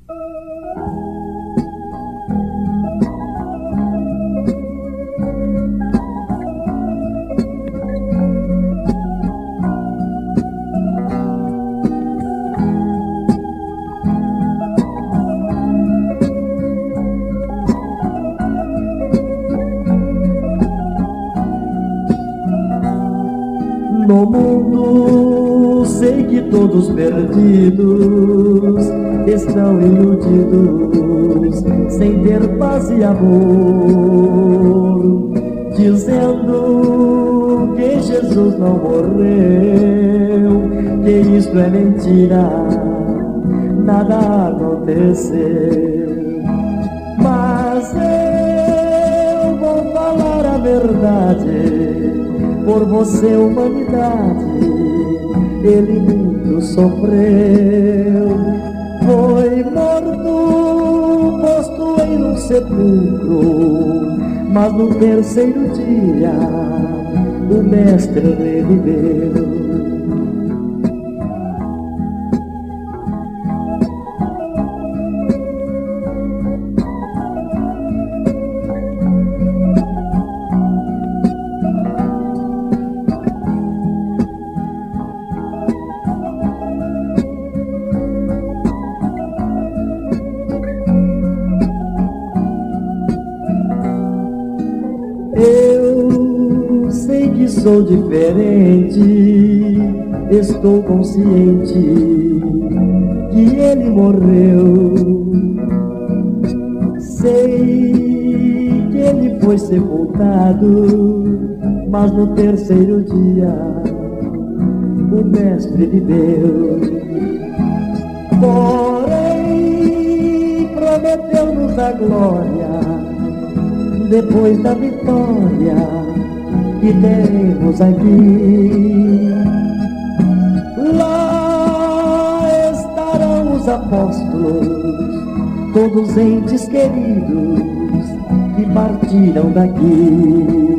No mundo sei que todos perdidos estão iludidos, sem ter paz e amor, dizendo que Jesus não morreu, que isto é mentira, nada aconteceu. Mas eu vou falar a verdade. Por você, humanidade, ele muito sofreu. Foi morto, posto em um sepulcro, mas no terceiro dia o mestre reviveu. Eu sei que sou diferente, estou consciente que ele morreu. Sei que ele foi sepultado, mas no terceiro dia o mestre viveu. Porém, prometeu-nos a glória depois da vitória que temos aqui. Lá estarão os apóstolos, todos entes queridos que partiram daqui.